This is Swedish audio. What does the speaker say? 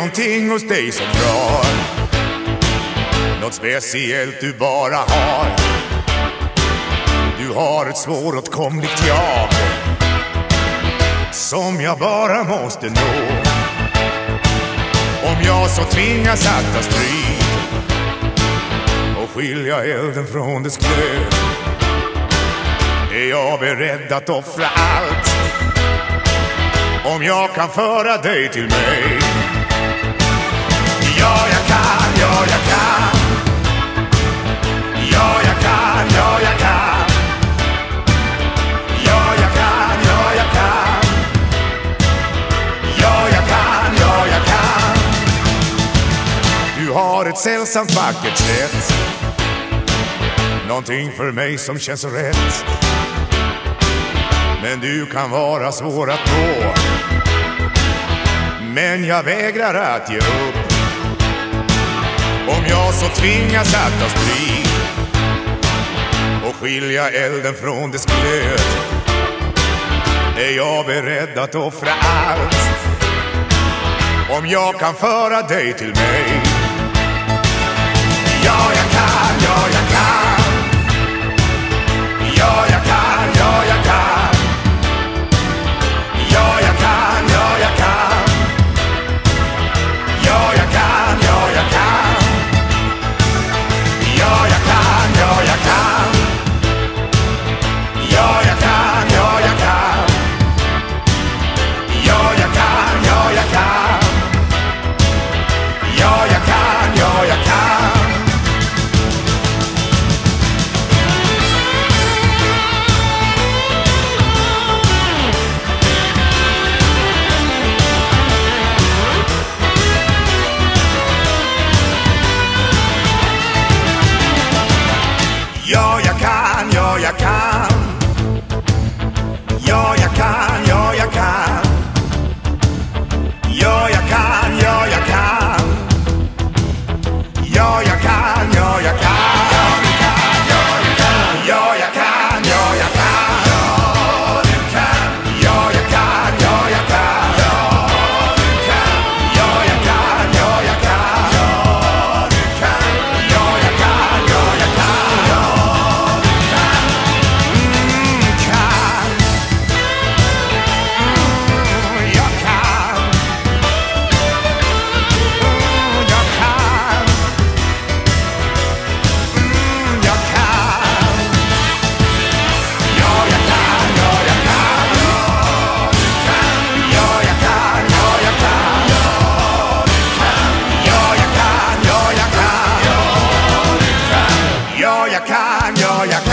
någonting hos dig som drar, något speciellt du bara har. Du har ett svåråtkomligt jag som jag bara måste nå. Om jag så tvingas att ta strid och skilja elden från dess glöd, är jag beredd att offra allt om jag kan föra dig till mig. Ja, jag kan, ja, jag kan. Ja, jag kan, ja, jag kan. Ja, jag kan, ja, jag kan. Ja, jag kan, ja, jag kan. Du har ett sällsamt vackert sätt, någonting för mig som känns så rätt. Men du kan vara svår att nå, men jag vägrar att ge upp. Om jag så tvingas att ta strid och skilja elden från dess glöd, är jag beredd att offra allt om jag kan föra dig till mig. Ja, jag kan, ja, jag kan. Ja, jag kan, ja, jag kan. Ja, jag kan, ja, jag kan. Ja, jag kan, ja, jag kan. Ja, jag kan, ja, jag kan. Ja, jag kan, ja, jag kan. Ja, jag kan, ja, jag kan. Ja, jag kan, ja, jag kan. Ja, jag kan, ja, jag kan. Ja, jag kan, ja, jag kan. Ja, jag kan, ja, jag kan. Ja, jag kan, ja, jag kan. Ja, jag kan, ja, jag kan. Ja, du kan. Ja, jag kan, ja, jag kan. Ja, du kan. Ja, jag kan, ja, jag kan. Ja, du kan. Ja, jag kan, ja, jag kan. Ja, du kan. Kan. Jag kan. Jag kan. Jag kan. Ja, jag kan, ja, jag kan. Ja, du kan. Ja, jag kan, ja, jag kan. Ja, du kan. Ja, jag kan, ja, jag kan. Ja, jag kan, ja, jag kan.